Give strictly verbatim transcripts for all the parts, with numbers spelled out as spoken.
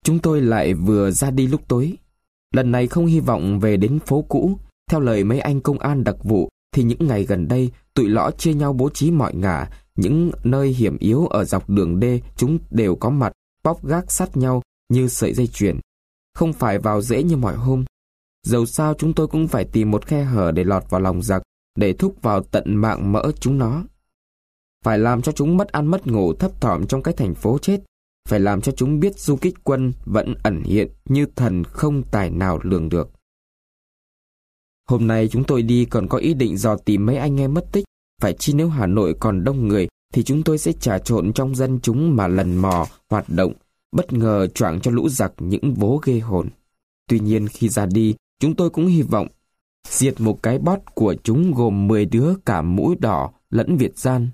Chúng tôi lại vừa ra đi lúc tối. Lần này không hy vọng về đến phố cũ. Theo lời mấy anh công an đặc vụ thì những ngày gần đây tụi lõ chia nhau bố trí mọi ngả. Những nơi hiểm yếu ở dọc đường đê chúng đều có mặt, bóp gác sát nhau như sợi dây chuyền. Không phải vào dễ như mọi hôm. Dầu sao chúng tôi cũng phải tìm một khe hở để lọt vào lòng giặc, để thúc vào tận mạng mỡ chúng nó. Phải làm cho chúng mất ăn mất ngủ thấp thỏm trong cái thành phố chết. Phải làm cho chúng biết du kích quân vẫn ẩn hiện như thần không tài nào lường được. Hôm nay chúng tôi đi còn có ý định dò tìm mấy anh em mất tích. Phải chi nếu Hà Nội còn đông người thì chúng tôi sẽ trà trộn trong dân chúng mà lần mò, hoạt động, bất ngờ choảng cho lũ giặc những vố ghê hồn. Tuy nhiên khi ra đi, chúng tôi cũng hy vọng diệt một cái bót của chúng gồm mười đứa cả mũi đỏ lẫn Việt gian.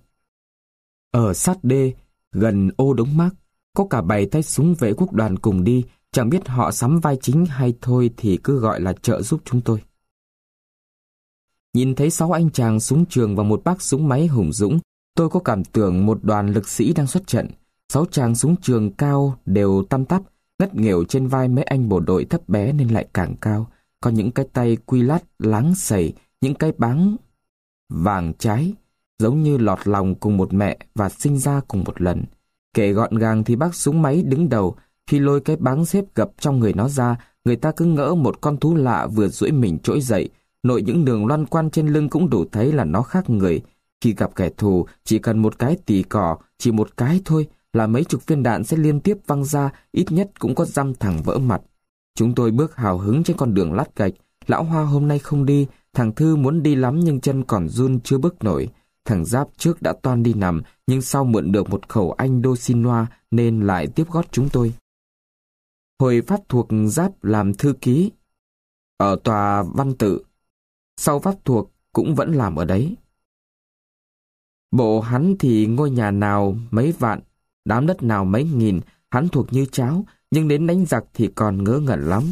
Ở sát đê, gần ô đống mác, có cả bảy tay súng vệ quốc đoàn cùng đi, chẳng biết họ sắm vai chính hay thôi thì cứ gọi là trợ giúp chúng tôi. Nhìn thấy sáu anh chàng súng trường và một bác súng máy hùng dũng, tôi có cảm tưởng một đoàn lực sĩ đang xuất trận. Sáu chàng súng trường cao đều tăm tắp, ngất nghèo trên vai mấy anh bộ đội thấp bé nên lại càng cao. Có những cái tay quy lát láng sầy, những cái báng vàng trái, giống như lọt lòng cùng một mẹ và sinh ra cùng một lần. Kể gọn gàng thì bác súng máy đứng đầu, khi lôi cái báng xếp gập trong người nó ra, người ta cứ ngỡ một con thú lạ vừa duỗi mình trỗi dậy. Nội những đường loăn quăn trên lưng cũng đủ thấy là nó khác người. Khi gặp kẻ thù, chỉ cần một cái tỉ cỏ, chỉ một cái thôi là mấy chục viên đạn sẽ liên tiếp văng ra, ít nhất cũng có dăm thằng vỡ mặt. Chúng tôi bước hào hứng trên con đường lát gạch. Lão Hoa hôm nay không đi, thằng Thư muốn đi lắm nhưng chân còn run chưa bước nổi. Thằng Giáp trước đã toan đi nằm, nhưng sau mượn được một khẩu Anh đô xin loa nên lại tiếp gót chúng tôi. Hồi Pháp thuộc Giáp làm thư ký ở tòa Văn Tự, sau Pháp thuộc cũng vẫn làm ở đấy. Bộ hắn thì ngôi nhà nào mấy vạn, đám đất nào mấy nghìn, hắn thuộc như cháo, nhưng đến đánh giặc thì còn ngớ ngẩn lắm.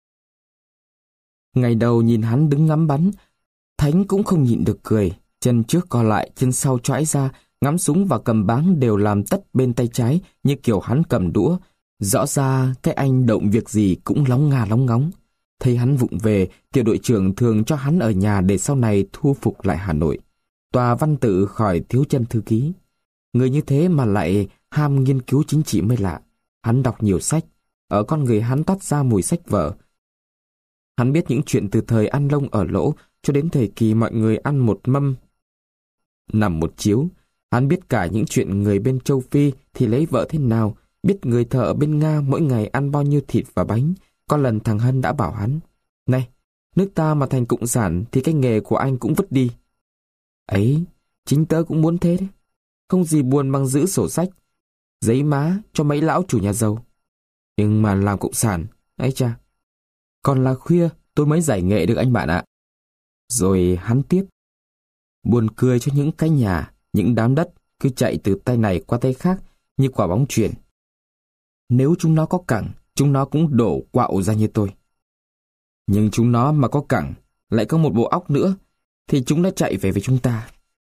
Ngày đầu nhìn hắn đứng ngắm bắn, Thánh cũng không nhịn được cười. Chân trước co lại, chân sau choãi ra, ngắm súng và cầm báng đều làm tất bên tay trái như kiểu hắn cầm đũa. Rõ ra cái anh động việc gì cũng lóng ngà lóng ngóng. Thấy hắn vụng về, tiểu đội trưởng thường cho hắn ở nhà để sau này thu phục lại Hà Nội. Tòa Văn Tự khỏi thiếu chân thư ký. Người như thế mà lại ham nghiên cứu chính trị mới lạ. Hắn đọc nhiều sách, ở con người hắn toát ra mùi sách vở. Hắn biết những chuyện từ thời ăn lông ở lỗ cho đến thời kỳ mọi người ăn một mâm nằm một chiếu. Hắn biết cả những chuyện người bên châu Phi thì lấy vợ thế nào, biết người thợ ở bên Nga mỗi ngày ăn bao nhiêu thịt và bánh. Có lần thằng Hân đã bảo hắn: "Này, nước ta mà thành cộng sản thì cái nghề của anh cũng vứt đi." Ấy, chính tớ cũng muốn thế đấy. Không gì buồn bằng giữ sổ sách, giấy má cho mấy lão chủ nhà giàu. Nhưng mà làm cộng sản, ấy cha, còn là khuya tôi mới giải nghệ được anh bạn ạ. Rồi hắn tiếp: "Buồn cười cho những cái nhà, những đám đất cứ chạy từ tay này qua tay khác như quả bóng chuyền. Nếu chúng nó có cẳng, chúng nó cũng đổ quạo ra như tôi. Nhưng chúng nó mà có cẳng, lại có một bộ óc nữa, thì chúng đã chạy về với chúng ta.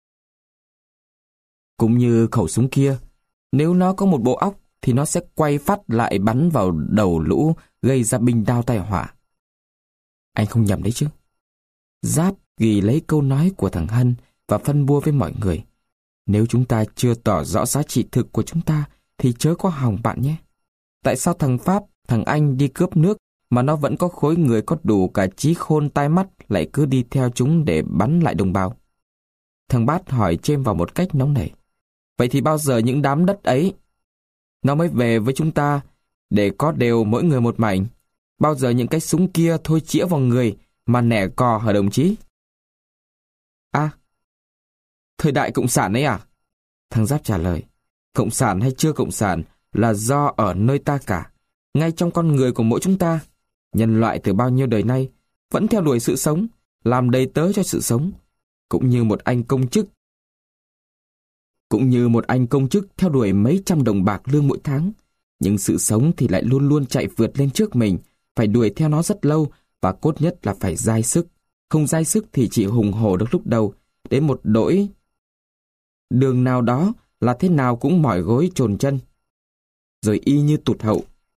Cũng như khẩu súng kia, nếu nó có một bộ óc, thì nó sẽ quay phát lại bắn vào đầu lũ, gây ra binh đao tai họa." Anh không nhầm đấy chứ. Giáp ghi lấy câu nói của thằng Hân và phân bua với mọi người: "Nếu chúng ta chưa tỏ rõ giá trị thực của chúng ta, thì chớ có hòng bạn nhé. Tại sao thằng Pháp, thằng Anh đi cướp nước mà nó vẫn có khối người có đủ cả trí khôn tai mắt lại cứ đi theo chúng để bắn lại đồng bào?" Thằng Bát hỏi chêm vào một cách nóng nảy: "Vậy thì bao giờ những đám đất ấy nó mới về với chúng ta để có đều mỗi người một mảnh? Bao giờ những cái súng kia thôi chĩa vào người mà nẻ cò hả đồng chí?" "À, thời đại cộng sản ấy à?" Thằng Giáp trả lời: "Cộng sản hay chưa cộng sản là do ở nơi ta cả, ngay trong con người của mỗi chúng ta. Nhân loại từ bao nhiêu đời nay vẫn theo đuổi sự sống, làm đầy tớ cho sự sống, cũng như một anh công chức cũng như một anh công chức theo đuổi mấy trăm đồng bạc lương mỗi tháng. Nhưng sự sống thì lại luôn luôn chạy vượt lên trước mình, phải đuổi theo nó rất lâu, và cốt nhất là phải dai sức. Không dai sức thì chỉ hùng hổ được lúc đầu, đến một đỗi đường nào đó là thế nào cũng mỏi gối chồn chân, rồi y như tụt hậu.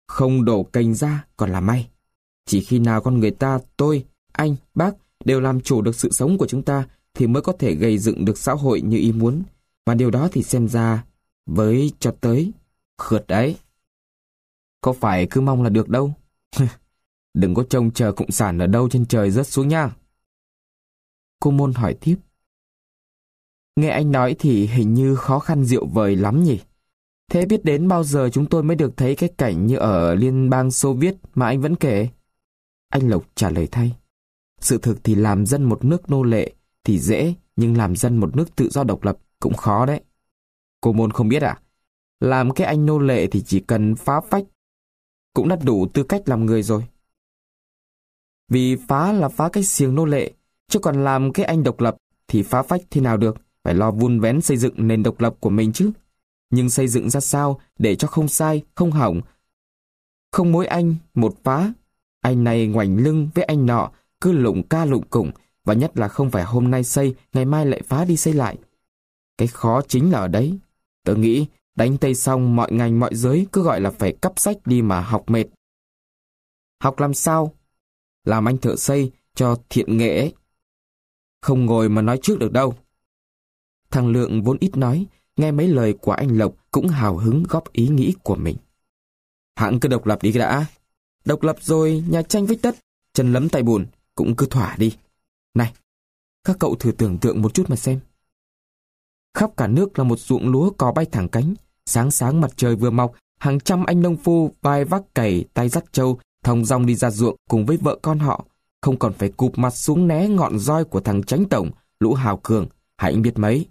Không đổ cành ra còn là may. Chỉ khi nào con người ta, tôi, anh, bác đều làm chủ được sự sống của chúng ta thì mới có thể gây dựng được xã hội như ý muốn. Và điều đó thì xem ra với cho tới khượt đấy. Có phải cứ mong là được đâu. Đừng có trông chờ cộng sản ở đâu trên trời rớt xuống nha. Cô Môn hỏi tiếp. Nghe anh nói thì hình như khó khăn diệu vời lắm nhỉ? Thế biết đến bao giờ chúng tôi mới được thấy cái cảnh như ở Liên bang Xô Viết mà anh vẫn kể? Anh Lộc trả lời thay. Sự thực thì làm dân một nước nô lệ thì dễ, nhưng làm dân một nước tự do độc lập cũng khó đấy. Cô Môn không biết à? Làm cái anh nô lệ thì chỉ cần phá phách cũng đã đủ tư cách làm người rồi. Vì phá là phá cái xiềng nô lệ, chứ còn làm cái anh độc lập thì phá phách thế nào được, phải lo vun vén xây dựng nền độc lập của mình chứ. Nhưng xây dựng ra sao để cho không sai, không hỏng, không mỗi anh một phá, anh này ngoảnh lưng với anh nọ, cứ lụng ca lụng củng, và nhất là không phải hôm nay xây, ngày mai lại phá đi xây lại. Cái khó chính là ở đấy. Tớ nghĩ đánh Tây xong mọi ngành mọi giới cứ gọi là phải cắp sách đi mà học mệt. Học làm sao? Làm anh thợ xây cho thiện nghệ ấy. Không ngồi mà nói trước được đâu. Thằng Lượng vốn ít nói, nghe mấy lời của anh Lộc cũng hào hứng góp ý nghĩ của mình. Hãng cứ độc lập đi đã. Độc lập rồi nhà tranh vách đất, chân lấm tay bùn, cũng cứ thỏa đi. Này, các cậu thử tưởng tượng một chút mà xem. Khắp cả nước là một ruộng lúa cò bay thẳng cánh. Sáng sáng mặt trời vừa mọc, hàng trăm anh nông phu vai vác cày, tay dắt trâu, thong dong đi ra ruộng cùng với vợ con họ, không còn phải cụp mặt xuống né ngọn roi của thằng Chánh Tổng, lũ hào cường, hãy biết mấy.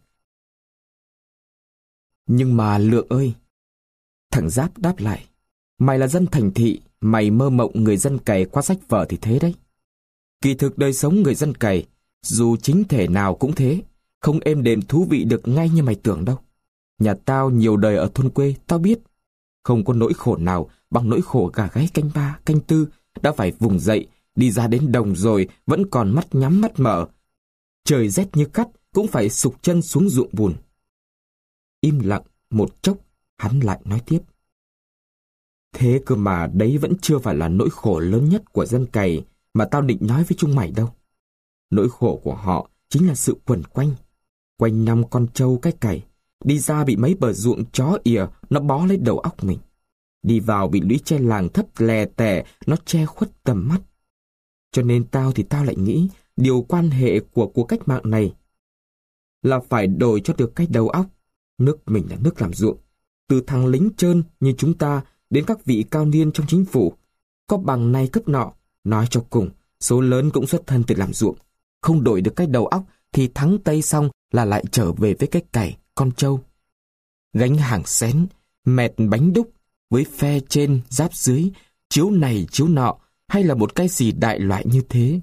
Nhưng mà Lượng ơi, thằng Giáp đáp lại, mày là dân thành thị, mày mơ mộng người dân cày qua sách vở thì thế đấy. Kỳ thực đời sống người dân cày, dù chính thể nào cũng thế, không êm đềm thú vị được ngay như mày tưởng đâu. Nhà tao nhiều đời ở thôn quê, tao biết. Không có nỗi khổ nào bằng nỗi khổ gà gáy canh ba, canh tư, đã phải vùng dậy, đi ra đến đồng rồi, vẫn còn mắt nhắm mắt mở. Trời rét như cắt, cũng phải sục chân xuống ruộng bùn. Im lặng một chốc, hắn lại nói tiếp. Thế cơ mà đấy vẫn chưa phải là nỗi khổ lớn nhất của dân cày mà tao định nói với chúng mày đâu. Nỗi khổ của họ chính là sự quẩn quanh. Quanh năm con trâu cái cày, đi ra bị mấy bờ ruộng chó ỉa, nó bó lấy đầu óc mình. Đi vào bị lũy tre làng thấp lè tè, nó che khuất tầm mắt. Cho nên tao thì tao lại nghĩ, điều quan hệ của cuộc cách mạng này là phải đổi cho được cái đầu óc. Nước mình là nước làm ruộng. Từ thằng lính trơn như chúng ta đến các vị cao niên trong chính phủ, có bằng này cấp nọ, nói cho cùng, số lớn cũng xuất thân từ làm ruộng. Không đổi được cái đầu óc thì thắng Tây xong là lại trở về với cái cày, con trâu. Gánh hàng xén, mẹt bánh đúc, với phe trên, giáp dưới, chiếu này chiếu nọ, hay là một cái gì đại loại như thế.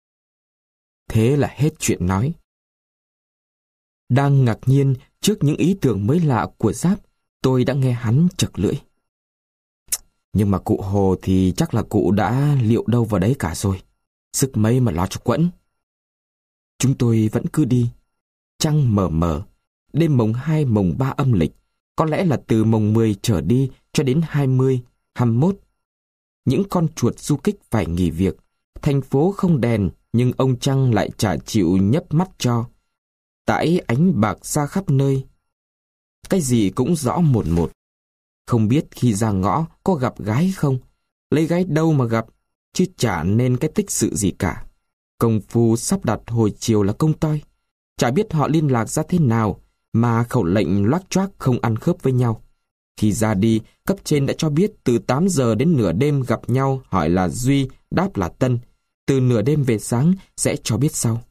Thế là hết chuyện nói. Đang ngạc nhiên trước những ý tưởng mới lạ của Giáp, tôi đã nghe hắn chật lưỡi. Nhưng mà cụ Hồ thì chắc là cụ đã liệu đâu vào đấy cả rồi. Sức mấy mà lo cho quẫn. Chúng tôi vẫn cứ đi. Trăng mờ mờ. Đêm mồng hai mồng ba âm lịch. Có lẽ là từ mồng mười trở đi cho đến hai mươi, hai mươi mốt. Những con chuột du kích phải nghỉ việc. Thành phố không đèn, nhưng ông Trăng lại chả chịu nhấp mắt cho. Tải ánh bạc ra khắp nơi. Cái gì cũng rõ một một. Không biết khi ra ngõ có gặp gái không? Lấy gái đâu mà gặp, chứ chả nên cái tích sự gì cả. Công phu sắp đặt hồi chiều là công toi. Chả biết họ liên lạc ra thế nào, mà khẩu lệnh loác choác không ăn khớp với nhau. Khi ra đi, cấp trên đã cho biết từ tám giờ đến nửa đêm gặp nhau hỏi là Duy, đáp là Tân. Từ nửa đêm về sáng sẽ cho biết sau.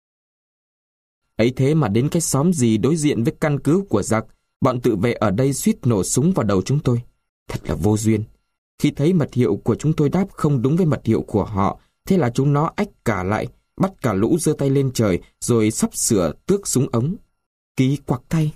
Ấy thế mà đến cái xóm gì đối diện với căn cứ của giặc, bọn tự vệ ở đây suýt nổ súng vào đầu chúng tôi. Thật là vô duyên. Khi thấy mật hiệu của chúng tôi đáp không đúng với mật hiệu của họ, thế là chúng nó ách cả lại, bắt cả lũ giơ tay lên trời, rồi sắp sửa tước súng ống. Kỳ quặc thay.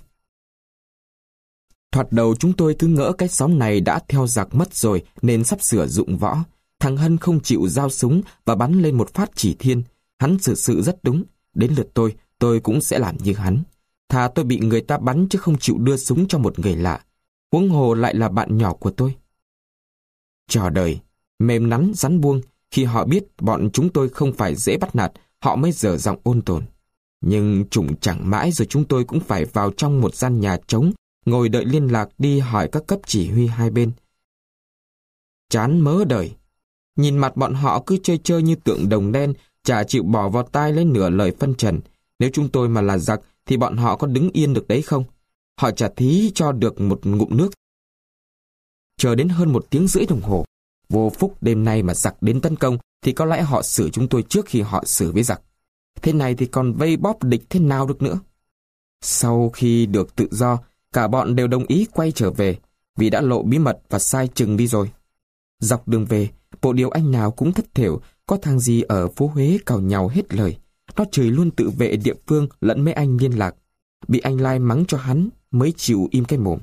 Thoạt đầu chúng tôi cứ ngỡ cái xóm này đã theo giặc mất rồi nên sắp sửa dụng võ. Thằng Hân không chịu giao súng và bắn lên một phát chỉ thiên. Hắn xử sự rất đúng. Đến lượt tôi, tôi cũng sẽ làm như hắn. Thà tôi bị người ta bắn chứ không chịu đưa súng cho một người lạ. Huống hồ lại là bạn nhỏ của tôi. trò đời, mềm nắn rắn buông. Khi họ biết bọn chúng tôi không phải dễ bắt nạt, họ mới dở giọng ôn tồn. Nhưng trùng chẳng mãi rồi chúng tôi cũng phải vào trong một gian nhà trống, ngồi đợi liên lạc đi hỏi các cấp chỉ huy hai bên. Chán mớ đời. Nhìn mặt bọn họ cứ chơi chơi như tượng đồng đen, chả chịu bỏ vào tai lấy nửa lời phân trần. Nếu chúng tôi mà là giặc thì bọn họ có đứng yên được đấy không? Họ chả thí cho được một ngụm nước. Chờ đến hơn một tiếng rưỡi đồng hồ, vô phúc đêm nay mà giặc đến tấn công thì có lẽ họ xử chúng tôi trước khi họ xử với giặc. Thế này thì còn vây bóp địch thế nào được nữa? Sau khi được tự do, cả bọn đều đồng ý quay trở về vì đã lộ bí mật và sai chừng đi rồi. Dọc đường về, bộ điều anh nào cũng thất thểu, có thằng gì ở phố Huế càu nhàu hết lời. Nó chửi luôn tự vệ địa phương lẫn mấy anh liên lạc. Bị anh Lai mắng cho hắn mới chịu im cái mồm.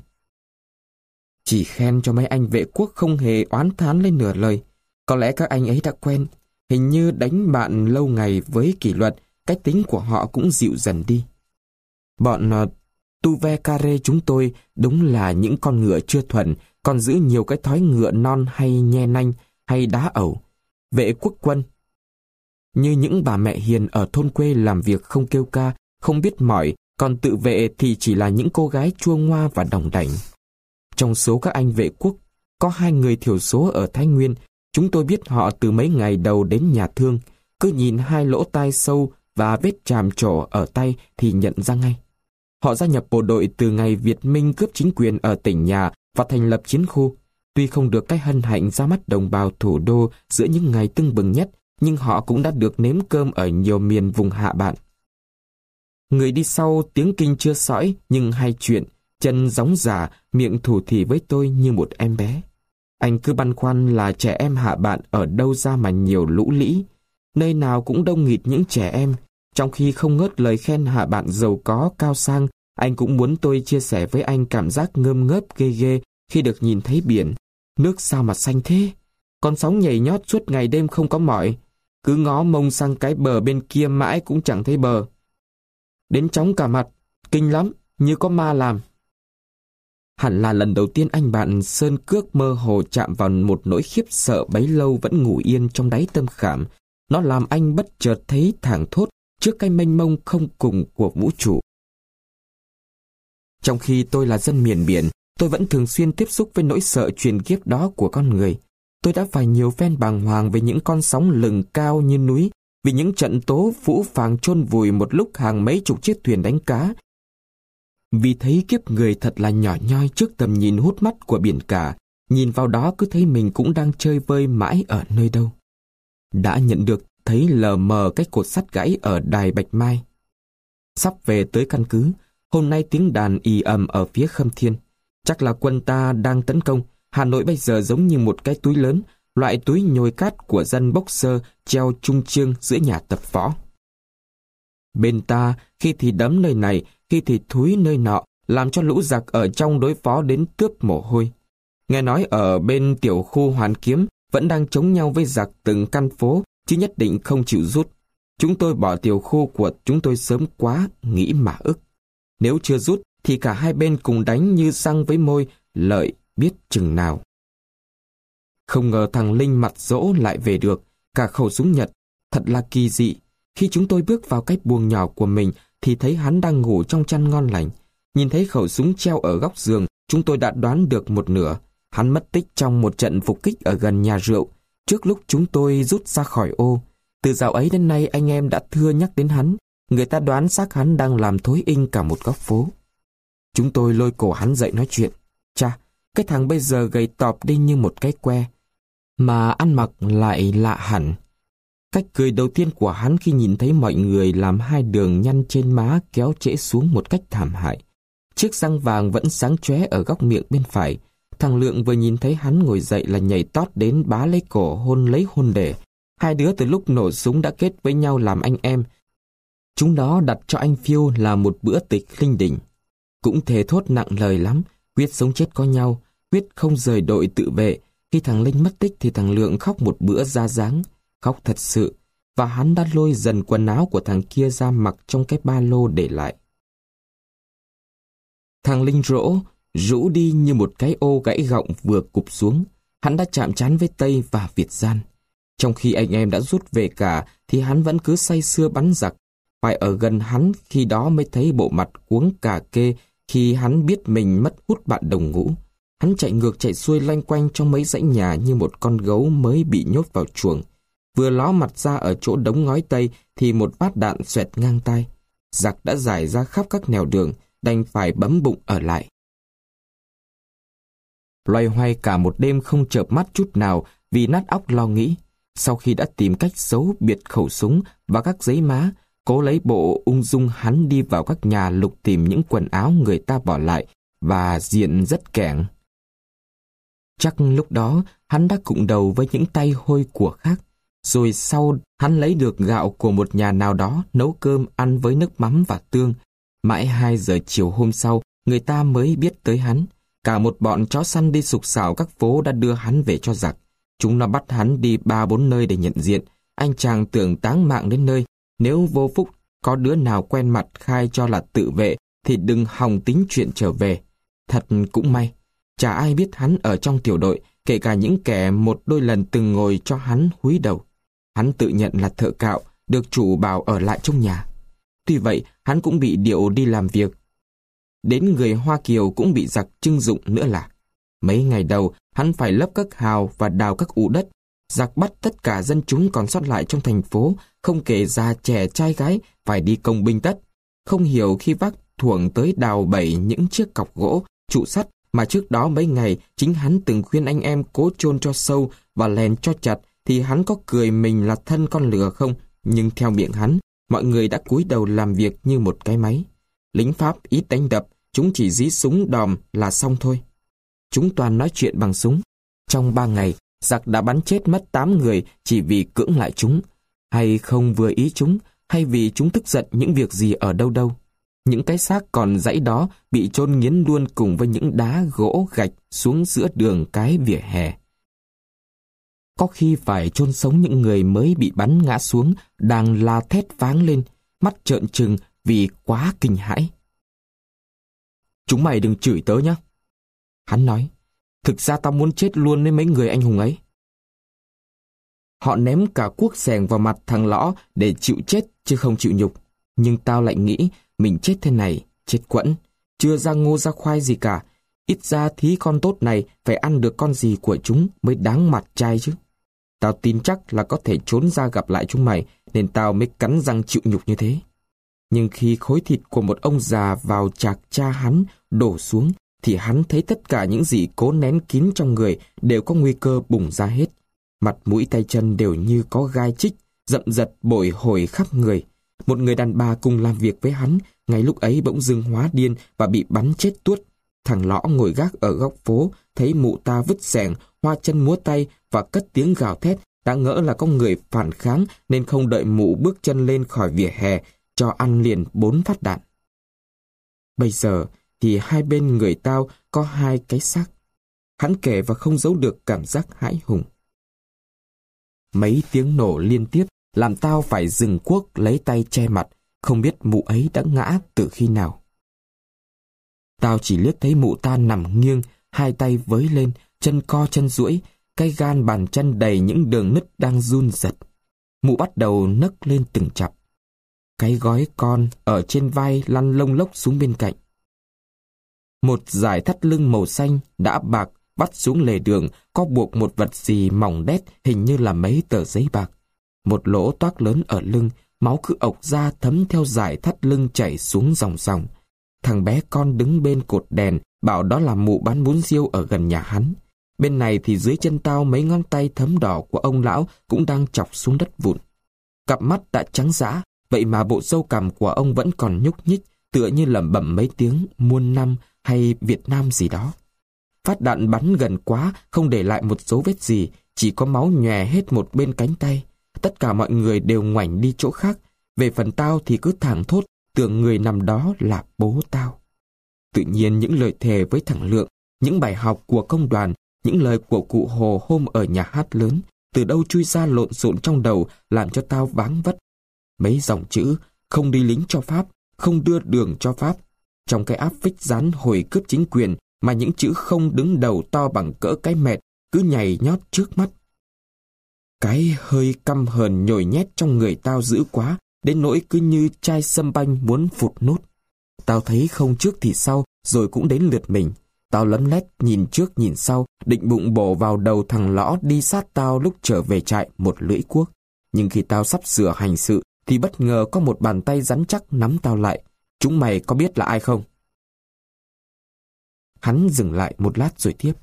Chỉ khen cho mấy anh vệ quốc không hề oán thán lên nửa lời. Có lẽ các anh ấy đã quen. Hình như đánh bạn lâu ngày với kỷ luật, cách tính của họ cũng dịu dần đi. Bọn uh, Tuve Carré chúng tôi đúng là những con ngựa chưa thuần, còn giữ nhiều cái thói ngựa non hay nhe nanh hay đá ẩu. Vệ quốc quân như những bà mẹ hiền ở thôn quê làm việc không kêu ca, không biết mỏi, còn tự vệ thì chỉ là những cô gái chua ngoa và đỏng đảnh. Trong số các anh vệ quốc, có hai người thiểu số ở Thái Nguyên. Chúng tôi biết họ từ mấy ngày đầu đến nhà thương. Cứ nhìn hai lỗ tai sâu và vết chàm trổ ở tay thì nhận ra ngay. Họ gia nhập bộ đội từ ngày Việt Minh cướp chính quyền ở tỉnh nhà và thành lập chiến khu. Tuy không được cái hân hạnh ra mắt đồng bào thủ đô giữa những ngày tưng bừng nhất, nhưng họ cũng đã được nếm cơm ở nhiều miền vùng hạ bạn. Người đi sau tiếng kinh chưa sõi nhưng hay chuyện, chân gióng giả, miệng thủ thỉ với tôi như một em bé. Anh cứ băn khoăn là trẻ em hạ bạn ở đâu ra mà nhiều lũ lĩ. Nơi nào cũng đông nghịt những trẻ em. Trong khi không ngớt lời khen hạ bạn giàu có, cao sang, anh cũng muốn tôi chia sẻ với anh cảm giác ngơm ngớp ghê ghê khi được nhìn thấy biển. Nước sao mà xanh thế? Con sóng nhảy nhót suốt ngày đêm không có mỏi. Cứ ngó mông sang cái bờ bên kia mãi cũng chẳng thấy bờ. Đến chóng cả mặt, kinh lắm, như có ma làm. Hẳn là lần đầu tiên anh bạn Sơn Cước mơ hồ chạm vào một nỗi khiếp sợ bấy lâu vẫn ngủ yên trong đáy tâm khảm. Nó làm anh bất chợt thấy thảng thốt trước cái mênh mông không cùng của vũ trụ. Trong khi tôi là dân miền biển, tôi vẫn thường xuyên tiếp xúc với nỗi sợ truyền kiếp đó của con người. Tôi đã phải nhiều phen bàng hoàng về những con sóng lừng cao như núi, vì những trận tố phũ phàng chôn vùi một lúc hàng mấy chục chiếc thuyền đánh cá. Vì thấy kiếp người thật là nhỏ nhoi trước tầm nhìn hút mắt của biển cả, nhìn vào đó cứ thấy mình cũng đang chơi vơi mãi ở nơi đâu. Đã nhận được thấy lờ mờ cái cột sắt gãy ở đài Bạch Mai. Sắp về tới căn cứ, hôm nay tiếng đàn ì ầm ở phía Khâm Thiên. Chắc là quân ta đang tấn công. Hà Nội bây giờ giống như một cái túi lớn, loại túi nhồi cát của dân boxer treo trung chương giữa nhà tập võ. Bên ta khi thì đấm nơi này, khi thì thúi nơi nọ, làm cho lũ giặc ở trong đối phó đến tướp mồ hôi. Nghe nói ở bên tiểu khu Hoàn Kiếm vẫn đang chống nhau với giặc từng căn phố, chứ nhất định không chịu rút. Chúng tôi bỏ tiểu khu của chúng tôi sớm quá, nghĩ mà ức. Nếu chưa rút thì cả hai bên cùng đánh như răng với môi, lợi biết chừng nào. Không ngờ thằng Linh mặt dỗ lại về được, cả khẩu súng Nhật. Thật là kỳ dị. Khi chúng tôi bước vào cái buồng nhỏ của mình thì thấy hắn đang ngủ trong chăn ngon lành. Nhìn thấy khẩu súng treo ở góc giường, chúng tôi đã đoán được một nửa. Hắn mất tích trong một trận phục kích ở gần nhà rượu, trước lúc chúng tôi rút ra khỏi ô. Từ dạo ấy đến nay anh em đã thưa nhắc đến hắn. Người ta đoán xác hắn đang làm thối inh cả một góc phố. Chúng tôi lôi cổ hắn dậy nói chuyện. Chà, cái thằng bây giờ gầy tọp đi như một cái que, mà ăn mặc lại lạ hẳn. Cách cười đầu tiên của hắn khi nhìn thấy mọi người làm hai đường nhăn trên má kéo trễ xuống một cách thảm hại. Chiếc răng vàng vẫn sáng chóe ở góc miệng bên phải. Thằng Lượng vừa nhìn thấy hắn ngồi dậy là nhảy tót đến bá lấy cổ hôn lấy hôn để. Hai đứa từ lúc nổ súng đã kết với nhau làm anh em. Chúng đó đặt cho anh Phiêu là một bữa tịch linh đình. Cũng thề thốt nặng lời lắm, quyết sống chết có nhau, quyết không rời đội tự vệ. Khi thằng Linh mất tích thì thằng Lượng khóc một bữa ra dáng, khóc thật sự, và hắn đã lôi dần quần áo của thằng kia ra mặc trong cái ba lô để lại. Thằng Linh rỗ, rũ đi như một cái ô gãy gọng vừa cụp xuống. hắn đã chạm trán với Tây và Việt gian. Trong khi anh em đã rút về cả, thì hắn vẫn cứ say sưa bắn giặc. Phải ở gần hắn khi đó mới thấy bộ mặt cuống cà kê khi hắn biết mình mất hút bạn đồng ngũ. Hắn chạy ngược chạy xuôi loanh quanh trong mấy dãy nhà như một con gấu mới bị nhốt vào chuồng. Vừa ló mặt ra ở chỗ đống ngói Tây thì một phát đạn xoẹt ngang tai. Giặc đã rải ra khắp các nẻo đường, đành phải bấm bụng ở lại. Loay hoay cả một đêm không chợp mắt chút nào vì nát óc lo nghĩ. Sau khi đã tìm cách giấu biệt khẩu súng và các giấy má, cố lấy bộ ung dung, hắn đi vào các nhà lục tìm những quần áo người ta bỏ lại và diện rất kẻng. Chắc lúc đó hắn đã cụng đầu với những tay hôi của khác. Rồi sau hắn lấy được gạo của một nhà nào đó nấu cơm ăn với nước mắm và tương. Mãi hai giờ chiều hôm sau, người ta mới biết tới hắn. Cả một bọn chó săn đi sục sạo các phố đã đưa hắn về cho giặc. Chúng nó bắt hắn đi ba bốn nơi để nhận diện. Anh chàng tưởng táng mạng đến nơi. Nếu vô phúc có đứa nào quen mặt khai cho là tự vệ thì đừng hòng tính chuyện trở về. Thật cũng may, chả ai biết hắn ở trong tiểu đội, kể cả những kẻ một đôi lần từng ngồi cho hắn húi đầu. Hắn tự nhận là thợ cạo, được chủ bảo ở lại trong nhà. Tuy vậy, hắn cũng bị điệu đi làm việc. Đến người Hoa Kiều cũng bị giặc trưng dụng nữa là. Mấy ngày đầu, hắn phải lấp các hào và đào các ụ đất. Giặc bắt tất cả dân chúng còn sót lại trong thành phố, không kể già trẻ trai gái, phải đi công binh tất. Không hiểu khi vác thuồng tới đào bẩy những chiếc cọc gỗ, trụ sắt mà trước đó mấy ngày chính hắn từng khuyên anh em cố chôn cho sâu và lèn cho chặt, thì hắn có cười mình là thân con lừa không? Nhưng theo miệng hắn, mọi người đã cúi đầu làm việc như một cái máy. Lính Pháp ít đánh đập, chúng chỉ dí súng đòm là xong thôi. Chúng toàn nói chuyện bằng súng. Trong ba ngày, giặc đã bắn chết mất tám người chỉ vì cưỡng lại chúng, hay không vừa ý chúng, hay vì chúng tức giận những việc gì ở đâu đâu. Những cái xác còn dãy đó bị chôn nghiến luôn cùng với những đá gỗ gạch xuống giữa đường cái vỉa hè. Có khi phải chôn sống những người mới bị bắn ngã xuống, đang la thét váng lên, mắt trợn trừng vì quá kinh hãi. Chúng mày đừng chửi tớ nhé. Hắn nói, thực ra tao muốn chết luôn với mấy người anh hùng ấy. Họ ném cả cuốc xẻng vào mặt thằng Lõ để chịu chết chứ không chịu nhục. Nhưng tao lại nghĩ mình chết thế này, chết quẫn, chưa ra ngô ra khoai gì cả. Ít ra thí con tốt này phải ăn được con gì của chúng mới đáng mặt trai chứ. Tao tin chắc là có thể trốn ra gặp lại chúng mày, nên tao mới cắn răng chịu nhục như thế. Nhưng khi khối thịt của một ông già vào chạc cha hắn đổ xuống, thì hắn thấy tất cả những gì cố nén kín trong người đều có nguy cơ bùng ra hết. Mặt mũi tay chân đều như có gai chích, rậm rật bồi hồi khắp người. Một người đàn bà cùng làm việc với hắn, ngay lúc ấy bỗng dưng hóa điên và bị bắn chết tuốt. Thằng Lõ ngồi gác ở góc phố, thấy mụ ta vứt xẻng, hoa chân múa tay và cất tiếng gào thét, đã ngỡ là có người phản kháng nên không đợi mụ bước chân lên khỏi vỉa hè, cho ăn liền bốn phát đạn. Bây giờ thì hai bên người tao có hai cái xác. Hắn kể và không giấu được cảm giác hãi hùng. Mấy tiếng nổ liên tiếp làm tao phải dừng cuốc lấy tay che mặt, không biết mụ ấy đã ngã từ khi nào. Tao chỉ liếc thấy mụ ta nằm nghiêng, hai tay với lên, chân co chân duỗi, cái gan bàn chân đầy những đường nứt đang run rật. Mụ bắt đầu nấc lên từng chặp. Cái gói con ở trên vai lăn lông lốc xuống bên cạnh. Một dải thắt lưng màu xanh đã bạc vắt xuống lề đường, có buộc một vật gì mỏng đét hình như là mấy tờ giấy bạc. Một lỗ toác lớn ở lưng, máu cứ ộc ra thấm theo dải thắt lưng chảy xuống dòng dòng. Thằng bé con đứng bên cột đèn, bảo đó là mụ bán bún riêu ở gần nhà hắn. Bên này thì dưới chân tao mấy ngón tay thấm đỏ của ông lão cũng đang chọc xuống đất vụn. Cặp mắt đã trắng dã, vậy mà bộ râu cằm của ông vẫn còn nhúc nhích, tựa như lẩm bẩm mấy tiếng muôn năm hay Việt Nam gì đó. Phát đạn bắn gần quá, không để lại một dấu vết gì, chỉ có máu nhòe hết một bên cánh tay. Tất cả mọi người đều ngoảnh đi chỗ khác. Về phần tao thì cứ thảng thốt, tưởng người nằm đó là bố tao. Tự nhiên những lời thề với thằng Lượng, những bài học của công đoàn, những lời của cụ Hồ hôm ở nhà hát lớn, từ đâu chui ra lộn xộn trong đầu làm cho tao váng vất. Mấy dòng chữ, không đi lính cho Pháp, không đưa đường cho Pháp. Trong cái áp phích dán hồi cướp chính quyền, mà những chữ không đứng đầu to bằng cỡ cái mẹt cứ nhảy nhót trước mắt. Cái hơi căm hờn nhồi nhét trong người tao dữ quá, đến nỗi cứ như chai sâm banh muốn phụt nút. Tao thấy không trước thì sau, rồi cũng đến lượt mình. Tao lấm lét nhìn trước nhìn sau, định bụng bổ vào đầu thằng lõ đi sát tao lúc trở về trại một lưỡi cuốc. Nhưng khi tao sắp sửa hành sự, thì bất ngờ có một bàn tay rắn chắc nắm tao lại. Chúng mày có biết là ai không? Hắn dừng lại một lát rồi tiếp.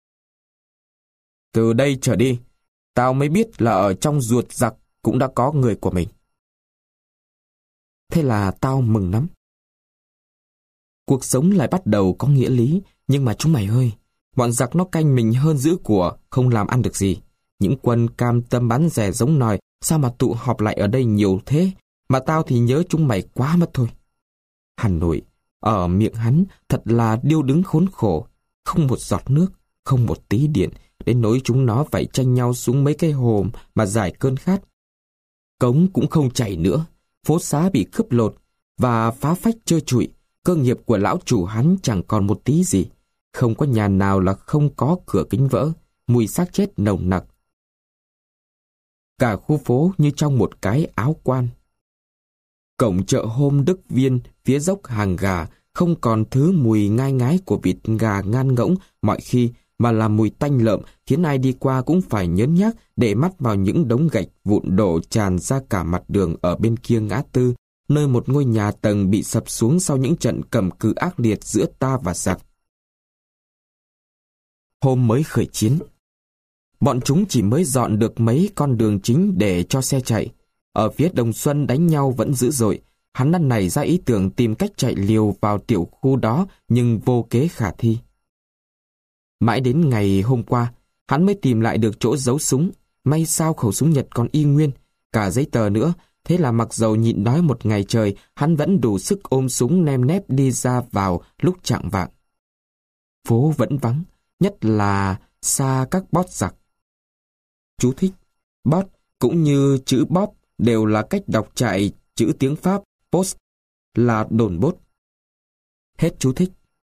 Từ đây trở đi, tao mới biết là ở trong ruột giặc cũng đã có người của mình. Thế là tao mừng lắm. Cuộc sống lại bắt đầu có nghĩa lý, nhưng mà chúng mày ơi, bọn giặc nó canh mình hơn giữ của, không làm ăn được gì. Những quân cam tâm bán rẻ giống nòi, sao mà tụ họp lại ở đây nhiều thế, mà tao thì nhớ chúng mày quá mất thôi. Hà Nội, ở miệng hắn thật là điêu đứng khốn khổ, không một giọt nước, không một tí điện, đến nỗi chúng nó phải tranh nhau xuống mấy cái hồ mà giải cơn khát. Cống cũng không chảy nữa, phố xá bị cướp lột và phá phách trơ trụi, cơ nghiệp của lão chủ hắn chẳng còn một tí gì. Không có nhà nào là không có cửa kính vỡ, mùi xác chết nồng nặc. Cả khu phố như trong một cái áo quan. Cổng chợ hôm Đức Viên phía dốc Hàng Gà không còn thứ mùi ngai ngái của vịt gà ngan ngỗng mọi khi, mà là mùi tanh lợm khiến ai đi qua cũng phải nhớn nhác để mắt vào những đống gạch vụn đổ tràn ra cả mặt đường ở bên kia ngã tư, nơi một ngôi nhà tầng bị sập xuống sau những trận cầm cự ác liệt giữa ta và giặc. Hôm mới khởi chiến, bọn chúng chỉ mới dọn được mấy con đường chính để cho xe chạy. Ở phía Đồng Xuân đánh nhau vẫn dữ dội. Hắn đã nảy ra ý tưởng tìm cách chạy liều vào tiểu khu đó, nhưng vô kế khả thi. Mãi đến ngày hôm qua, hắn mới tìm lại được chỗ giấu súng. May sao khẩu súng Nhật còn y nguyên, cả giấy tờ nữa. Thế là mặc dầu nhịn đói một ngày trời, hắn vẫn đủ sức ôm súng nem nép đi ra vào lúc chạng vạng. Phố vẫn vắng, nhất là xa các bót giặc. Chú thích: bót cũng như chữ bóp đều là cách đọc chạy chữ tiếng Pháp post là đồn bốt. Hết chú thích.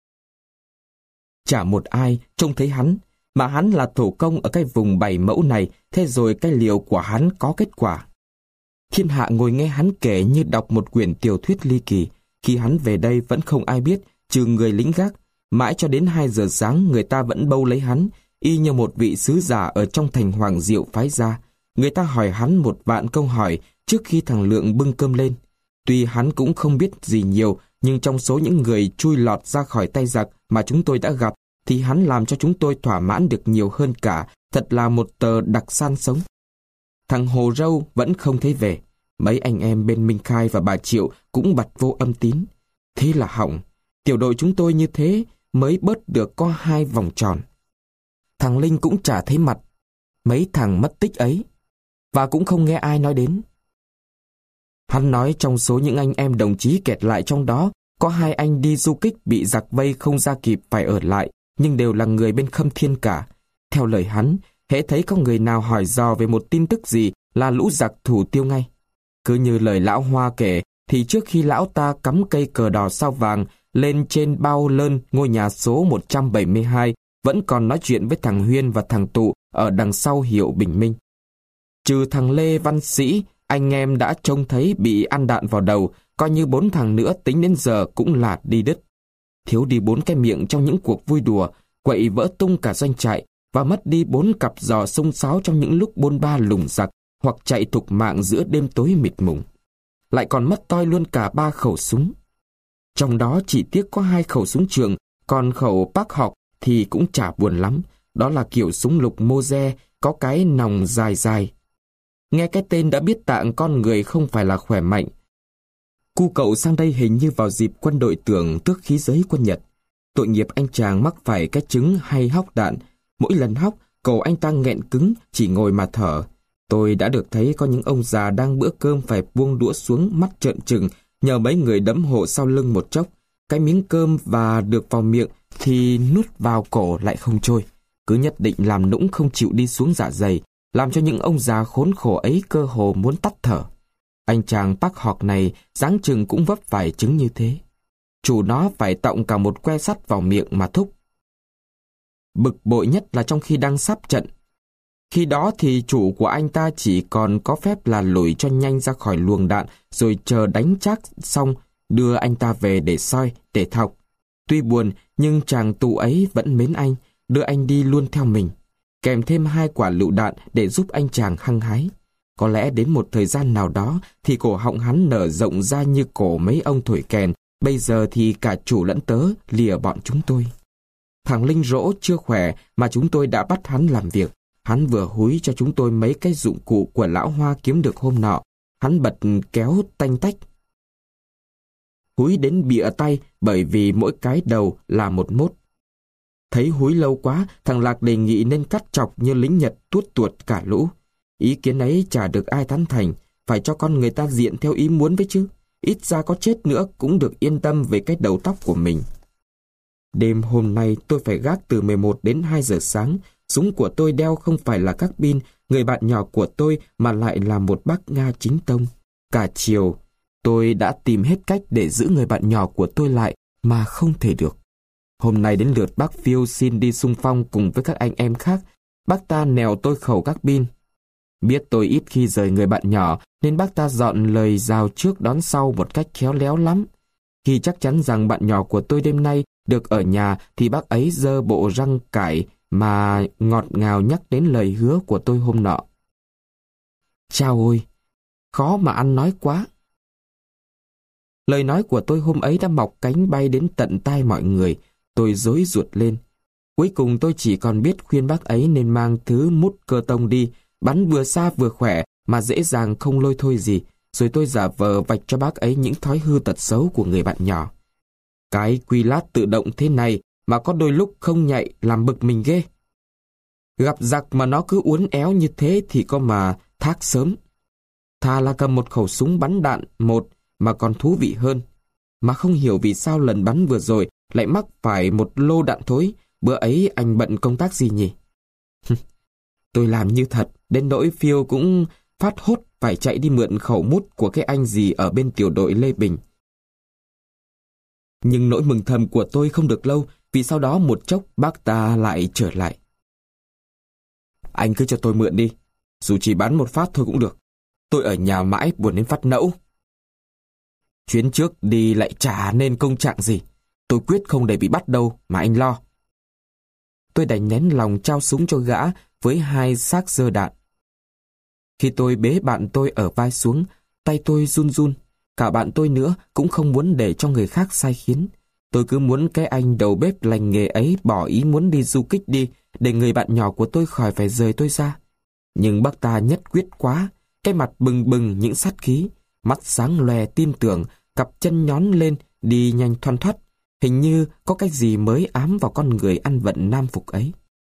Chả một ai trông thấy hắn, mà hắn là thổ công ở cái vùng bảy mẫu này, thế rồi cái liều của hắn có kết quả. Thiên hạ ngồi nghe hắn kể như đọc một quyển tiểu thuyết ly kỳ. Khi hắn về đây vẫn không ai biết, trừ người lính gác. Mãi cho đến hai giờ sáng người ta vẫn bâu lấy hắn, y như một vị sứ giả ở trong thành Hoàng Diệu phái ra. Người ta hỏi hắn một vạn câu hỏi trước khi thằng Lượng bưng cơm lên. Tuy hắn cũng không biết gì nhiều, nhưng trong số những người chui lọt ra khỏi tay giặc mà chúng tôi đã gặp, thì hắn làm cho chúng tôi thỏa mãn được nhiều hơn cả, thật là một tờ đặc san sống. Thằng Hồ Râu vẫn không thấy về, mấy anh em bên Minh Khai và bà Triệu cũng bật vô âm tín. Thế là hỏng, tiểu đội chúng tôi như thế mới bớt được có hai vòng tròn. Thằng Linh cũng chả thấy mặt, mấy thằng mất tích ấy, và cũng không nghe ai nói đến. Hắn nói trong số những anh em đồng chí kẹt lại trong đó, có hai anh đi du kích bị giặc vây không ra kịp phải ở lại, nhưng đều là người bên Khâm Thiên cả. Theo lời hắn, hễ thấy có người nào hỏi dò về một tin tức gì là lũ giặc thủ tiêu ngay. Cứ như lời lão Hoa kể, thì trước khi lão ta cắm cây cờ đỏ sao vàng lên trên bao lơn ngôi nhà số một trăm bảy mươi hai, vẫn còn nói chuyện với thằng Huyên và thằng Tụ ở đằng sau hiệu Bình Minh. Trừ thằng Lê Văn Sĩ, anh em đã trông thấy bị ăn đạn vào đầu, coi như bốn thằng nữa tính đến giờ cũng là đi đứt. Thiếu đi bốn cái miệng trong những cuộc vui đùa, quậy vỡ tung cả doanh trại, và mất đi bốn cặp giò xông xáo trong những lúc bôn ba lùng giặc, hoặc chạy thục mạng giữa đêm tối mịt mùng. Lại còn mất toi luôn cả ba khẩu súng. Trong đó chỉ tiếc có hai khẩu súng trường, còn khẩu Park Học thì cũng chả buồn lắm. Đó là kiểu súng lục Moze, có cái nòng dài dài. Nghe cái tên đã biết tạng con người không phải là khỏe mạnh. Cu cậu sang đây hình như vào dịp quân đội tưởng tước khí giới quân Nhật. Tội nghiệp anh chàng mắc phải cái chứng hay hóc đạn. Mỗi lần hóc, cổ anh ta nghẹn cứng, chỉ ngồi mà thở. Tôi đã được thấy có những ông già đang bữa cơm phải buông đũa xuống, mắt trợn trừng, nhờ mấy người đấm hộ sau lưng một chốc. Cái miếng cơm và được vào miệng thì nuốt vào cổ lại không trôi. Cứ nhất định làm nũng không chịu đi xuống dạ dày, làm cho những ông già khốn khổ ấy cơ hồ muốn tắt thở. Anh chàng Park Học này dáng chừng cũng vấp phải chứng như thế. Chủ nó phải tọng cả một que sắt vào miệng mà thúc. bực bội nhất là trong khi đang sắp trận. Khi đó thì chủ của anh ta chỉ còn có phép là lùi cho nhanh ra khỏi luồng đạn rồi chờ đánh chắc xong đưa anh ta về để soi, để thọc. Tuy buồn nhưng chàng tù ấy vẫn mến anh, đưa anh đi luôn theo mình, kèm thêm hai quả lựu đạn để giúp anh chàng hăng hái. Có lẽ đến một thời gian nào đó thì cổ họng hắn nở rộng ra như cổ mấy ông thổi kèn, bây giờ thì cả chủ lẫn tớ lìa bọn chúng tôi. Thằng Linh Rỗ chưa khỏe mà chúng tôi đã bắt hắn làm việc. Hắn vừa húi cho chúng tôi mấy cái dụng cụ của lão Hoa kiếm được hôm nọ. Hắn bật kéo tanh tách. Húi đến bịa tay bởi vì mỗi cái đầu là một mốt. Thấy húi lâu quá, thằng Lạc đề nghị nên cắt chọc như lính Nhật tuốt tuột cả lũ. Ý kiến ấy chả được ai tán thành, phải cho con người ta diện theo ý muốn với chứ. Ít ra có chết nữa cũng được yên tâm về cái đầu tóc của mình. Đêm hôm nay tôi phải gác từ mười một đến hai giờ sáng. Súng của tôi đeo không phải là các pin, người bạn nhỏ của tôi mà lại là một bác Nga chính tông. Cả chiều, tôi đã tìm hết cách để giữ người bạn nhỏ của tôi lại mà không thể được. Hôm nay đến lượt bác Phiêu xin đi xung phong cùng với các anh em khác. Bác ta nèo tôi khẩu các pin. Biết tôi ít khi rời người bạn nhỏ nên bác ta dọn lời rào trước đón sau một cách khéo léo lắm. Khi chắc chắn rằng bạn nhỏ của tôi đêm nay được ở nhà thì bác ấy giơ bộ răng cải mà ngọt ngào nhắc đến lời hứa của tôi hôm nọ. Chao ôi, khó mà ăn nói quá. Lời nói của tôi hôm ấy đã mọc cánh bay đến tận tai mọi người. Tôi rối ruột lên. Cuối cùng tôi chỉ còn biết khuyên bác ấy nên mang thứ mút cơ tông đi, bắn vừa xa vừa khỏe mà dễ dàng không lôi thôi gì. Rồi tôi giả vờ vạch cho bác ấy những thói hư tật xấu của người bạn nhỏ. Cái quy lát tự động thế này mà có đôi lúc không nhạy làm bực mình ghê. Gặp giặc mà nó cứ uốn éo như thế thì có mà thác sớm. Thà là cầm một khẩu súng bắn đạn một mà còn thú vị hơn. Mà không hiểu vì sao lần bắn vừa rồi lại mắc phải một lô đạn thối. Bữa ấy anh bận công tác gì nhỉ? Tôi làm như thật, đến nỗi Phiêu cũng phát hốt phải chạy đi mượn khẩu mút của cái anh gì ở bên tiểu đội Lê Bình. Nhưng nỗi mừng thầm của tôi không được lâu, vì sau đó một chốc bác ta lại trở lại. Anh cứ cho tôi mượn đi, dù chỉ bắn một phát thôi cũng được. Tôi ở nhà mãi buồn đến phát nẫu. Chuyến trước đi lại chả nên công trạng gì. Tôi quyết không để bị bắt đâu mà anh lo. Tôi đành nén lòng trao súng cho gã với hai xác dơ đạn. Khi tôi bế bạn tôi ở vai xuống, tay tôi run run. Cả bạn tôi nữa cũng không muốn để cho người khác sai khiến. Tôi cứ muốn cái anh đầu bếp lành nghề ấy bỏ ý muốn đi du kích đi, để người bạn nhỏ của tôi khỏi phải rời tôi ra. Nhưng bác ta nhất quyết quá, cái mặt bừng bừng những sát khí, mắt sáng lòe tin tưởng, cặp chân nhón lên, đi nhanh thoăn thoắt. Hình như có cái gì mới ám vào con người ăn vận nam phục ấy.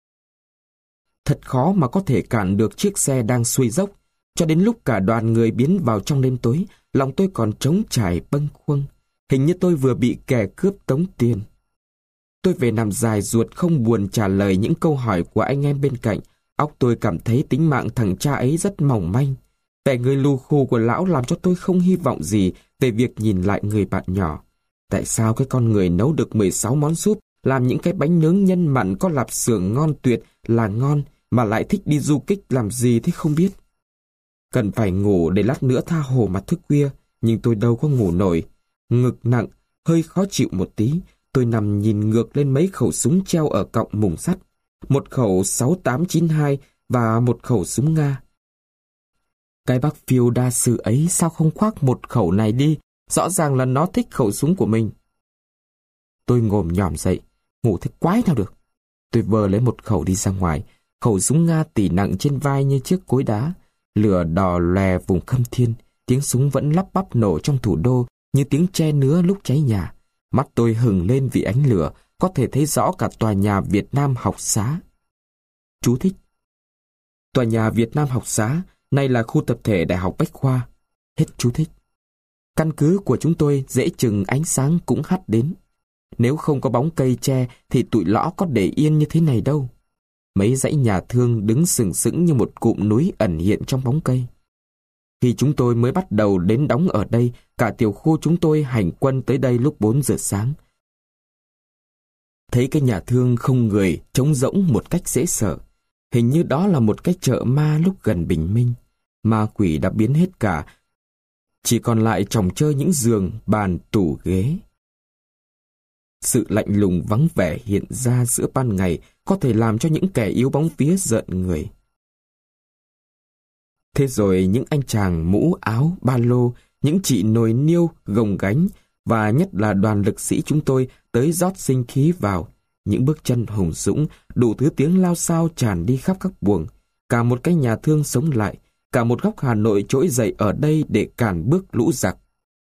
Thật khó mà có thể cản được chiếc xe đang xuôi dốc. Cho đến lúc cả đoàn người biến vào trong đêm tối, lòng tôi còn trống trải bâng khuâng. Hình như tôi vừa bị kẻ cướp tống tiền. Tôi về nằm dài ruột không buồn trả lời những câu hỏi của anh em bên cạnh. Óc tôi cảm thấy tính mạng thằng cha ấy rất mỏng manh. Vẻ người lù khù của lão làm cho tôi không hy vọng gì về việc nhìn lại người bạn nhỏ. Tại sao cái con người nấu được mười sáu món súp, làm những cái bánh nướng nhân mặn có lạp xưởng ngon tuyệt là ngon, mà lại thích đi du kích làm gì thế không biết. Cần phải ngủ để lát nữa tha hồ mà thức khuya, nhưng tôi đâu có ngủ nổi. Ngực nặng, hơi khó chịu một tí, tôi nằm nhìn ngược lên mấy khẩu súng treo ở cọng mùng sắt. Một khẩu sáu tám chín hai và một khẩu súng Nga. Cái bác Phiêu đa sự ấy sao không khoác một khẩu này đi? Rõ ràng là nó thích khẩu súng của mình. Tôi ngồm nhòm dậy, ngủ thế quái nào được. Tôi vờ lấy một khẩu đi ra ngoài, khẩu súng Nga tỉ nặng trên vai như chiếc cối đá. Lửa đỏ lòe vùng Khâm Thiên, tiếng súng vẫn lắp bắp nổ trong thủ đô như tiếng tre nứa lúc cháy nhà. Mắt tôi hừng lên vì ánh lửa, có thể thấy rõ cả tòa nhà Việt Nam học xá. Chú thích. Tòa nhà Việt Nam học xá, nay là khu tập thể Đại học Bách Khoa. Hết chú thích. Căn cứ của chúng tôi dễ chừng ánh sáng cũng hắt đến. Nếu không có bóng cây tre thì tụi lõ có để yên như thế này đâu. Mấy dãy nhà thương đứng sừng sững như một cụm núi ẩn hiện trong bóng cây. Khi chúng tôi mới bắt đầu đến đóng ở đây, cả tiểu khu chúng tôi hành quân tới đây lúc bốn giờ sáng. thấy cái nhà thương không người, trống rỗng một cách dễ sợ. Hình như đó là một cái chợ ma lúc gần bình minh. Ma quỷ đã biến hết cả, chỉ còn lại chồng chơi những giường, bàn, tủ, ghế. Sự lạnh lùng vắng vẻ hiện ra giữa ban ngày có thể làm cho những kẻ yếu bóng vía rợn người. Thế rồi những anh chàng mũ áo, ba lô, những chị nồi niêu, gồng gánh và nhất là đoàn lực sĩ chúng tôi tới rót sinh khí vào. Những bước chân hùng dũng, đủ thứ tiếng lao xao tràn đi khắp các buồng. Cả một cái nhà thương sống lại, cả một góc Hà Nội trỗi dậy ở đây để cản bước lũ giặc.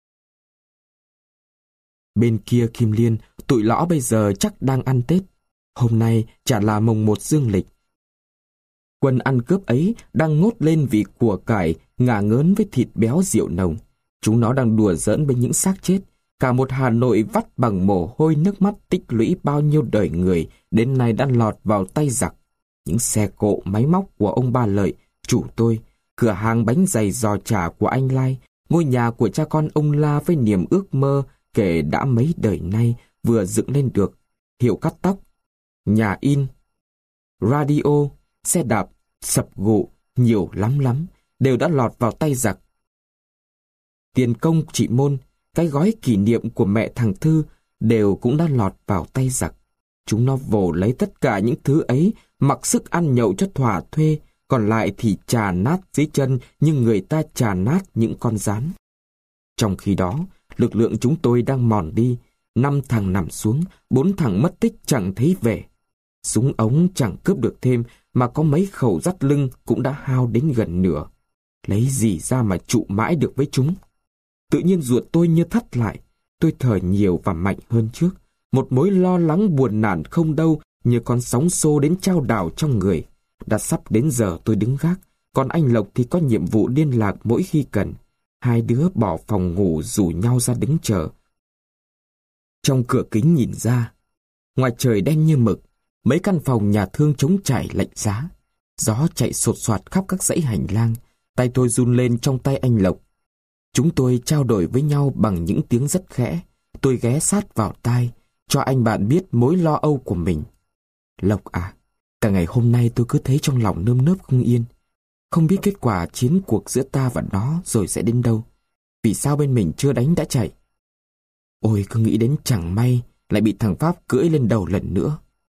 Bên kia Kim Liên, tụi lõ bây giờ chắc đang ăn Tết. Hôm nay chả là mồng một dương lịch. Quân ăn cướp ấy đang ngốt lên vì của cải, ngả ngớn với thịt béo rượu nồng. Chúng nó đang đùa giỡn với những xác chết. Cả một Hà Nội vắt bằng mồ hôi nước mắt tích lũy bao nhiêu đời người đến nay đã lọt vào tay giặc. Những xe cộ máy móc của ông Ba Lợi, chủ tôi, cửa hàng bánh dày giò chả của anh Lai, ngôi nhà của cha con ông La với niềm ước mơ kể đã mấy đời nay vừa dựng lên được, hiệu cắt tóc, nhà in, radio, xe đạp, sập gụ, nhiều lắm lắm, đều đã lọt vào tay giặc. Tiền công chị Môn, cái gói kỷ niệm của mẹ thằng Thư đều cũng đã lọt vào tay giặc. Chúng nó vồ lấy tất cả những thứ ấy, mặc sức ăn nhậu cho thỏa thuê, còn lại thì chà nát dưới chân như người ta chà nát những con rán. Trong khi đó, lực lượng chúng tôi đang mòn đi, năm thằng nằm xuống, bốn thằng mất tích chẳng thấy về. Súng ống chẳng cướp được thêm, mà có mấy khẩu dắt lưng cũng đã hao đến gần nửa. Lấy gì ra mà trụ mãi được với chúng? Tự nhiên ruột tôi như thắt lại, tôi thở nhiều và mạnh hơn trước. Một mối lo lắng buồn nản không đâu, như con sóng xô đến chao đảo trong người. Đã sắp đến giờ tôi đứng gác, còn anh Lộc thì có nhiệm vụ liên lạc mỗi khi cần. Hai đứa bỏ phòng ngủ rủ nhau ra đứng chờ. Trong cửa kính nhìn ra, ngoài trời đen như mực, mấy căn phòng nhà thương trống trải lạnh giá. Gió chạy sột soạt khắp các dãy hành lang, tay tôi run lên trong tay anh Lộc. Chúng tôi trao đổi với nhau bằng những tiếng rất khẽ. Tôi ghé sát vào tai, cho anh bạn biết mối lo âu của mình. Lộc à, cả ngày hôm nay tôi cứ thấy trong lòng nơm nớp không yên. Không biết kết quả chiến cuộc giữa ta và nó rồi sẽ đến đâu. Vì sao bên mình chưa đánh đã chạy? Ôi, cứ nghĩ đến chẳng may lại bị thằng Pháp cưỡi lên đầu lần nữa.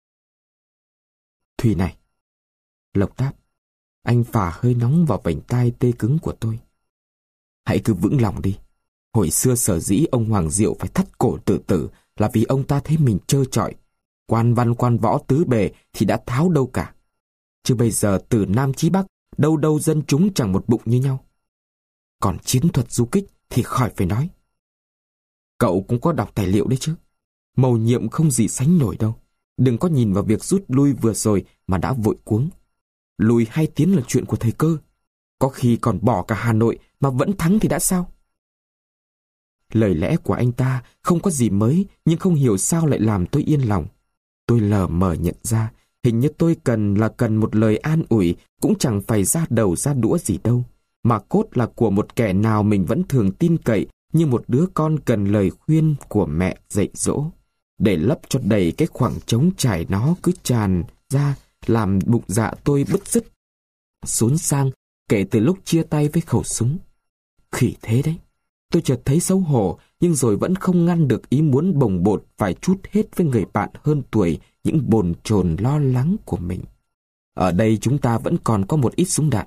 Thùy này. Lộc đáp. Anh phả hơi nóng vào vành tai tê cứng của tôi. Hãy cứ vững lòng đi. Hồi xưa sở dĩ ông Hoàng Diệu phải thắt cổ tự tử là vì ông ta thấy mình trơ trọi. Quan văn quan võ tứ bề thì đã tháo đâu cả. Chứ bây giờ từ Nam chí Bắc, đâu đâu dân chúng chẳng một bụng như nhau. Còn chiến thuật du kích thì khỏi phải nói. Cậu cũng có đọc tài liệu đấy chứ. Mầu nhiệm không gì sánh nổi đâu. Đừng có nhìn vào việc rút lui vừa rồi mà đã vội cuống. Lùi hay tiến là chuyện của thời cơ. Có khi còn bỏ cả Hà Nội mà vẫn thắng thì đã sao? Lời lẽ của anh ta không có gì mới, nhưng không hiểu sao lại làm tôi yên lòng. Tôi lờ mờ nhận ra, hình như tôi cần là cần một lời an ủi, cũng chẳng phải ra đầu ra đũa gì đâu. Mà cốt là của một kẻ nào mình vẫn thường tin cậy, như một đứa con cần lời khuyên của mẹ dạy dỗ. Để lấp cho đầy cái khoảng trống trải nó cứ tràn ra, làm bụng dạ tôi bứt rứt, xốn sang kể từ lúc chia tay với khẩu súng. Khỉ thế đấy. Tôi chợt thấy xấu hổ, nhưng rồi vẫn không ngăn được ý muốn bồng bột phải trút hết với người bạn hơn tuổi những bồn chồn lo lắng của mình. Ở đây chúng ta vẫn còn có một ít súng đạn.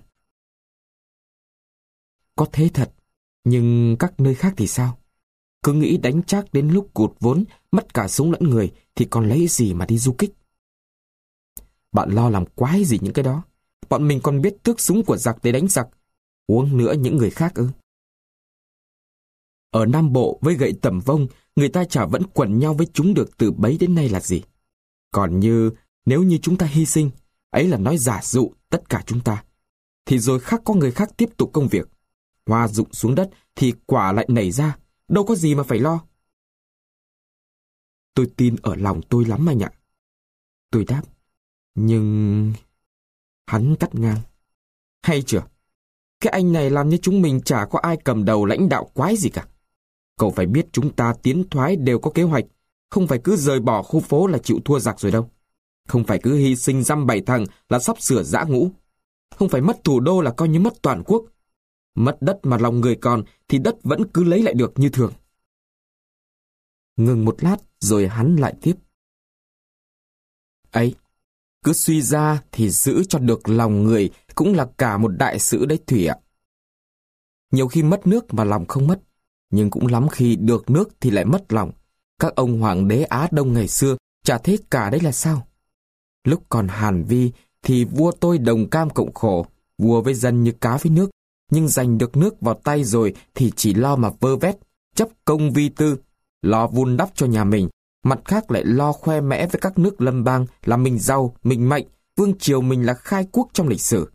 Có thế thật, nhưng các nơi khác thì sao? Cứ nghĩ đánh chắc đến lúc cụt vốn, mất cả súng lẫn người thì còn lấy gì mà đi du kích? Bạn lo làm quái gì những cái đó? Bọn mình còn biết tước súng của giặc để đánh giặc. Uống nữa những người khác ư? Ở Nam Bộ với gậy tầm vông, người ta chả vẫn quần nhau với chúng được từ bấy đến nay là gì. Còn như nếu như chúng ta hy sinh, ấy là nói giả dụ tất cả chúng ta, thì rồi khác có người khác tiếp tục công việc. Hoa rụng xuống đất thì quả lại nảy ra, đâu có gì mà phải lo. Tôi tin ở lòng tôi lắm anh ạ. Tôi đáp. Nhưng... Hắn cắt ngang. Hay chưa? Cái anh này làm như chúng mình chả có ai cầm đầu lãnh đạo quái gì cả. Cậu phải biết chúng ta tiến thoái đều có kế hoạch. không phải cứ rời bỏ khu phố là chịu thua giặc rồi đâu. Không phải cứ hy sinh dăm bảy thằng là sắp sửa giã ngũ. Không phải mất thủ đô là coi như mất toàn quốc. Mất đất mà lòng người còn thì đất vẫn cứ lấy lại được như thường. Ngừng một lát rồi hắn lại tiếp. Ấy, cứ suy ra thì giữ cho được lòng người cũng là cả một đại sự đấy Thủy ạ. Nhiều khi mất nước mà lòng không mất, nhưng cũng lắm khi được nước thì lại mất lòng. Các ông hoàng đế Á Đông ngày xưa chả thế cả đấy là sao? Lúc còn Hàn Vi thì vua tôi đồng cam cộng khổ, vua với dân như cá với nước, nhưng giành được nước vào tay rồi thì chỉ lo mà vơ vét, chấp công vi tư, lo vun đắp cho nhà mình, mặt khác lại lo khoe mẽ với các nước lâm bang là mình giàu, mình mạnh, vương triều mình là khai quốc trong lịch sử.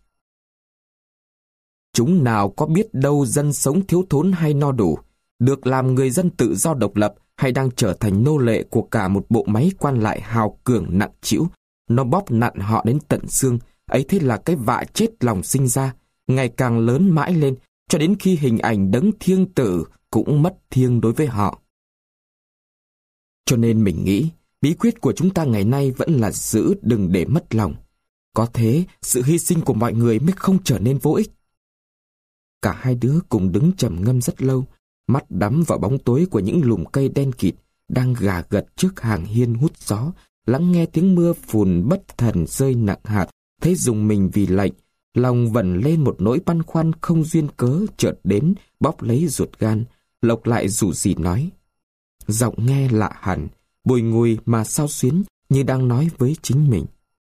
Chúng nào có biết đâu dân sống thiếu thốn hay no đủ, được làm người dân tự do độc lập hay đang trở thành nô lệ của cả một bộ máy quan lại hào cường nặng trĩu, nó bóp nặn họ đến tận xương, ấy thế là cái vạ chết lòng sinh ra, ngày càng lớn mãi lên, cho đến khi hình ảnh đấng thiêng tử cũng mất thiêng đối với họ. Cho nên mình nghĩ, bí quyết của chúng ta ngày nay vẫn là giữ đừng để mất lòng. Có thế, sự hy sinh của mọi người mới không trở nên vô ích. Cả hai đứa cùng đứng trầm ngâm rất lâu, mắt đắm vào bóng tối của những lùm cây đen kịt đang gà gật trước hàng hiên hút gió, lắng nghe tiếng mưa phùn bất thần rơi nặng hạt, thấy rùng mình vì lạnh, lòng vẩn lên một nỗi băn khoăn không duyên cớ chợt đến bóp lấy ruột gan. Lộc lại rủ rỉ nói, giọng nghe lạ hẳn, bùi ngùi mà sao xuyến như đang nói với chính mình.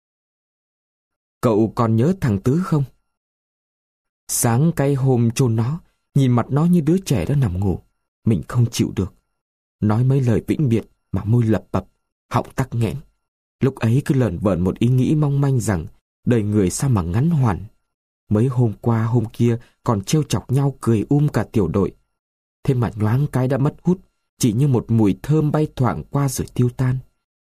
Cậu còn nhớ thằng Tứ không? Sáng cái hôm chôn nó, nhìn mặt nó như đứa trẻ đã nằm ngủ, mình không chịu được. Nói mấy lời vĩnh biệt mà môi lập bập, họng tắc nghẽn. Lúc ấy cứ lởn vởn một ý nghĩ mong manh rằng đời người sao mà ngắn hoàn. Mấy hôm qua hôm kia còn trêu chọc nhau cười um cả tiểu đội. Thế mà nhoáng cái đã mất hút, chỉ như một mùi thơm bay thoảng qua rồi tiêu tan.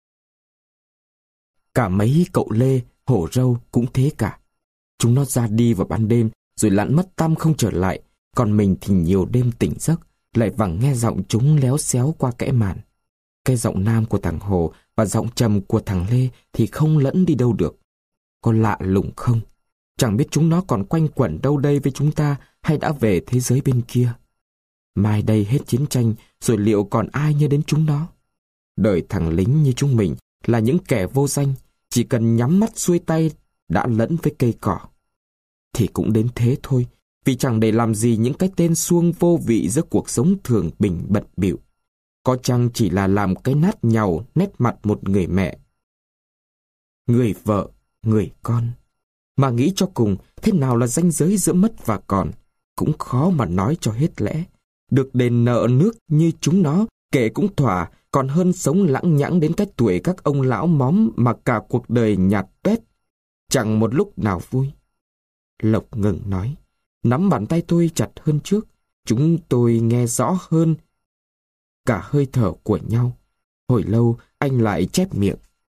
Cả mấy cậu Lê, Hổ Râu cũng thế cả. Chúng nó ra đi vào ban đêm rồi lặn mất tăm không trở lại, còn mình thì nhiều đêm tỉnh giấc, lại vẳng nghe giọng chúng léo xéo qua kẽ màn. Cái giọng nam của thằng Hồ và giọng trầm của thằng Lê thì không lẫn đi đâu được. Có lạ lùng không? Chẳng biết chúng nó còn quanh quẩn đâu đây với chúng ta hay đã về thế giới bên kia. Mai đây hết chiến tranh rồi liệu còn ai nhớ đến chúng nó? Đời thằng lính như chúng mình là những kẻ vô danh, chỉ cần nhắm mắt xuôi tay đã lẫn với cây cỏ. Thì cũng đến thế thôi, vì chẳng để làm gì những cái tên suông vô vị giữa cuộc sống thường bình bận bịu. Có chăng chỉ là làm cái nát nhàu nét mặt một người mẹ, người vợ, người con. Mà nghĩ cho cùng, thế nào là ranh giới giữa mất và còn, cũng khó mà nói cho hết lẽ. Được đền nợ nước như chúng nó, kể cũng thỏa, còn hơn sống lãng nhãng đến cái tuổi các ông lão móm mà cả cuộc đời nhạt tuét, chẳng một lúc nào vui. Lộc ngừng nói, nắm bàn tay tôi chặt hơn trước, chúng tôi nghe rõ hơn cả hơi thở của nhau. Hồi lâu anh lại chép miệng.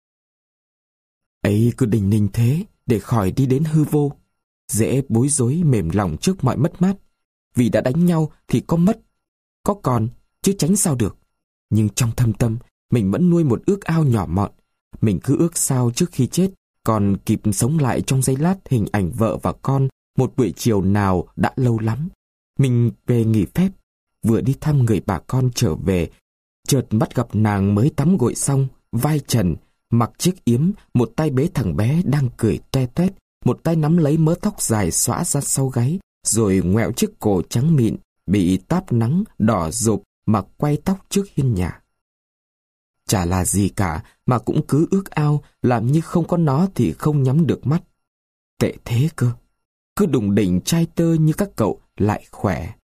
Ấy cứ đình ninh thế để khỏi đi đến hư vô, dễ bối rối mềm lòng trước mọi mất mát. Vì đã đánh nhau thì có mất, có còn, chứ tránh sao được. Nhưng trong thâm tâm, mình vẫn nuôi một ước ao nhỏ mọn. Mình cứ ước sao trước khi chết, còn kịp sống lại trong giây lát hình ảnh vợ và con một buổi chiều nào đã lâu lắm. Mình về nghỉ phép, vừa đi thăm người bà con trở về, chợt bắt gặp nàng mới tắm gội xong, vai trần, mặc chiếc yếm, một tay bế thằng bé đang cười toe toét, một tay nắm lấy mớ tóc dài xõa ra sau gáy, rồi ngoẹo chiếc cổ trắng mịn, bị táp nắng, đỏ rộp mà quay tóc trước hiên nhà. Chả là gì cả, mà cũng cứ ước ao, làm như không có nó thì không nhắm được mắt. Tệ thế cơ. Cứ đùng đỉnh trai tơ như các cậu lại khỏe.